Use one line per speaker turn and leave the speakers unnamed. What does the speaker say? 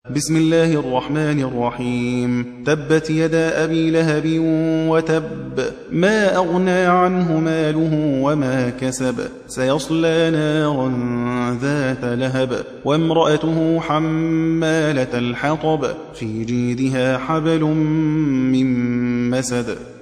بسم الله الرحمن الرحيم. تبت يدا أبي لهب وتب، ما أغنى عنه ماله وما كسب، سيصلى نارا ذات لهب، وامرأته حمالة الحطب، في جيدها حبل من مسد.